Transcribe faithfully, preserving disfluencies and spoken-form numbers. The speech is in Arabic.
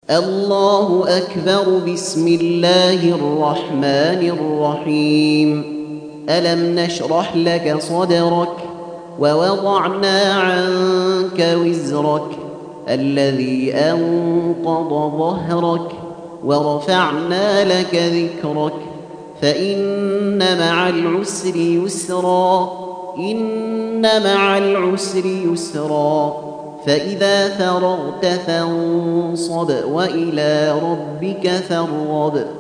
الله أكبر. بسم الله الرحمن الرحيم. ألم نشرح لك صدرك ووضعنا عنك وزرك الذي أنقض ظهرك ورفعنا لك ذكرك فإن مع العسر يسرا إن مع العسر يسرا فإذا فرغت فانصب وإلى ربك فارغب